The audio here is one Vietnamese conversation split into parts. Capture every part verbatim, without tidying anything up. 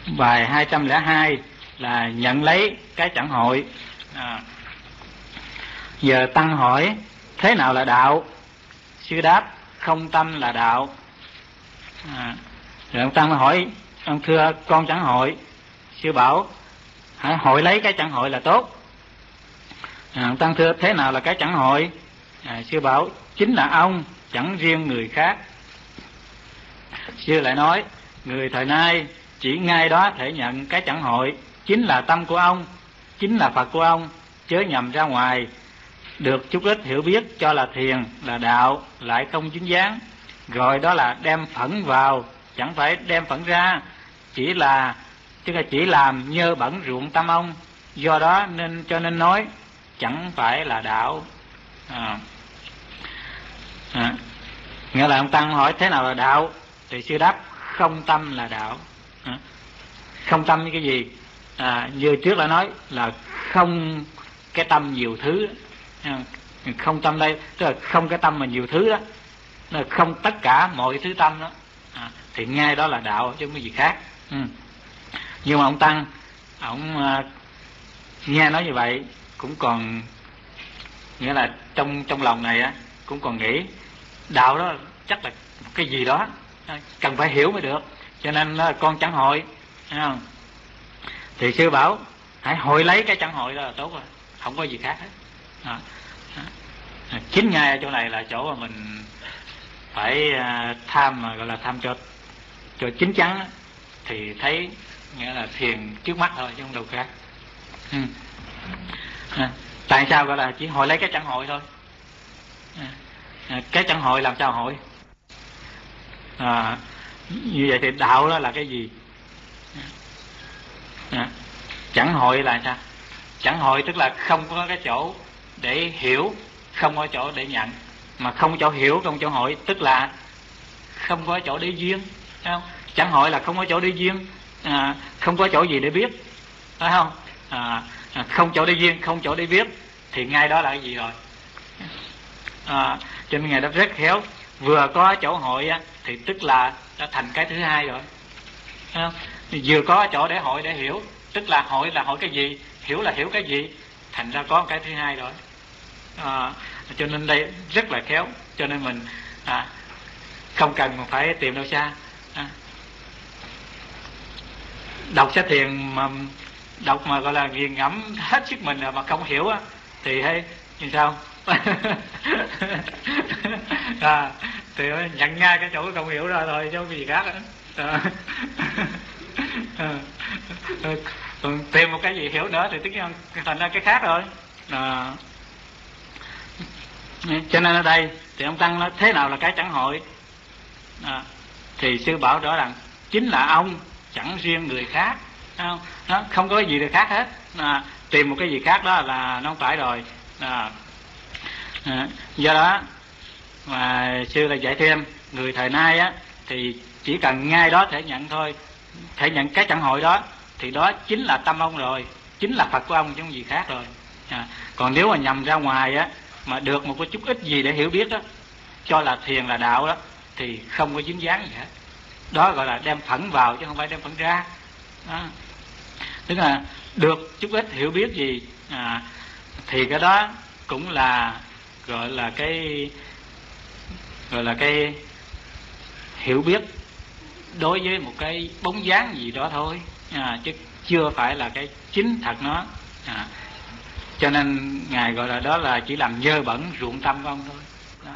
bài hai trăm lẻ hai là nhận lấy cái chẳng hội. À, giờ tăng hỏi thế nào là đạo? Sư đáp không tâm là đạo. À, rồi ông tăng hỏi ông thưa con chẳng hội. Sư bảo hãy hội lấy cái chẳng hội là tốt. À, ông tăng thưa thế nào là cái chẳng hội? À, sư bảo chính là ông, chẳng riêng người khác. Sư lại nói người thời nay chỉ ngay đó thể nhận cái chẳng hội, chính là tâm của ông, chính là Phật của ông, chớ nhầm ra ngoài. Được chút ít hiểu biết cho là thiền, là đạo, lại không dính dáng, gọi đó là đem phẫn vào, chẳng phải đem phẫn ra, chỉ là chứ là chỉ làm nhơ bẩn ruộng tâm ông. Do đó nên cho nên nói chẳng phải là đạo. À. À. Nghĩa là ông tăng hỏi thế nào là đạo, thì sư đáp không tâm là đạo. À. Không tâm như cái gì? À, như trước đã nói là không cái tâm nhiều thứ. À, không tâm đây tức là không cái tâm mà nhiều thứ đó, là không tất cả mọi thứ tâm đó. À, thì ngay đó là đạo chứ không có gì khác. Ừ. Nhưng mà ông tăng ông uh, nghe nói như vậy cũng còn, nghĩa là trong trong lòng này á cũng còn nghĩ đạo đó chắc là cái gì đó cần phải hiểu mới được, cho nên uh, con chẳng hội. À, thì sư bảo hãy hội lấy cái chẳng hội đó là tốt rồi, không có gì khác hết. À, à, chính ngay ở chỗ này là chỗ mà mình phải uh, tham, mà gọi là tham cho cho chín chắn đó, thì thấy nghĩa là thiền trước mắt thôi chứ không đâu khác. Ừ. À, tại sao gọi là chỉ hội lấy cái chẳng hội thôi? À, à, cái chẳng hội làm sao hội? À, như vậy thì đạo đó là cái gì? À, chẳng hội là sao? Chẳng hội tức là không có cái chỗ để hiểu, không có chỗ để nhận, mà không chỗ hiểu, không chỗ hội, tức là không có chỗ để duyên, thấy không? Chẳng hội là không có chỗ để duyên, à, không có chỗ gì để biết, phải không? À, à, không chỗ để duyên, không chỗ để biết, thì ngay đó là cái gì rồi? À, cho nên Ngài đó rất khéo, vừa có chỗ hội á, thì tức là đã thành cái thứ hai rồi, thấy không? Vừa có chỗ để hội để hiểu, tức là hội là hội cái gì, hiểu là hiểu cái gì, thành ra có cái thứ hai rồi. À, cho nên đây rất là khéo, cho nên mình à, không cần phải tìm đâu xa. À, đọc sách thiền mà đọc mà gọi là nghiền ngẫm hết sức mình mà không hiểu á, thì hay như sao? À, thì nhận ngay cái chỗ không hiểu ra thôi chứ không có gì khác nữa. À. À, còn tìm một cái gì hiểu nữa thì tất nhiên thành ra cái khác rồi. À, cho nên ở đây thì ông tăng nói thế nào là cái chẳng hội? À, thì sư bảo rõ rằng chính là ông, chẳng riêng người khác. Không, nó không có cái gì được khác hết. À, tìm một cái gì khác đó là nó không phải rồi. À, à, do đó mà sư là dạy thêm người thời nay á, thì chỉ cần ngay đó thể nhận thôi, thể nhận cái chẳng hội đó, thì đó chính là tâm ông rồi, chính là Phật của ông chứ không gì khác rồi. À, còn nếu mà nhầm ra ngoài á, mà được một cái chút ít gì để hiểu biết đó, cho là thiền là đạo đó, thì không có dính dáng gì hết. Đó gọi là đem phẫn vào chứ không phải đem phẫn ra. Đó. Tức là được chút ít hiểu biết gì, à, thì cái đó cũng là gọi là cái gọi là cái hiểu biết đối với một cái bóng dáng gì đó thôi, à, chứ chưa phải là cái chính thật nó. À, cho nên Ngài gọi là đó là chỉ làm nhơ bẩn ruộng tâm của ông thôi. Đó.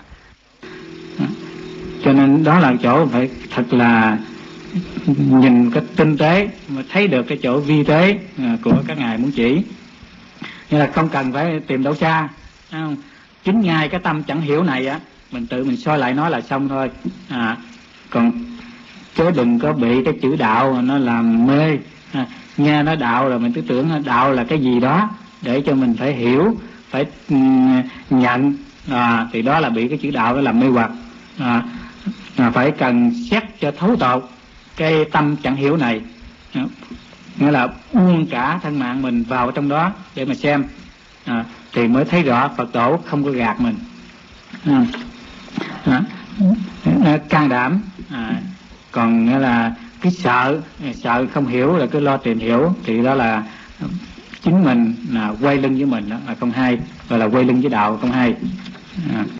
Cho nên đó là chỗ phải thật là nhìn cái tinh tế mà thấy được cái chỗ vi tế của các ngài muốn chỉ. Như là không cần phải tìm đâu xa, không? Chính ngay cái tâm chẳng hiểu này á, mình tự mình soi lại nó là xong thôi. À, còn chứ đừng có bị cái chữ đạo mà nó làm mê. À, nghe nó đạo rồi mình cứ tưởng đạo là cái gì đó để cho mình phải hiểu, phải um, nhận. À, thì đó là bị cái chữ đạo đó làm mê hoặc. À, à, phải cần xét cho thấu tột cái tâm chẳng hiểu này. À, nghĩa là buông cả thân mạng mình vào trong đó để mà xem, à, thì mới thấy rõ Phật tổ không có gạt mình. À, à, can đảm. À, còn nghĩa là cái sợ sợ không hiểu là cứ lo tìm hiểu, thì đó là chính mình là quay lưng với mình, đó là không hay, gọi là quay lưng với đạo không hay. À.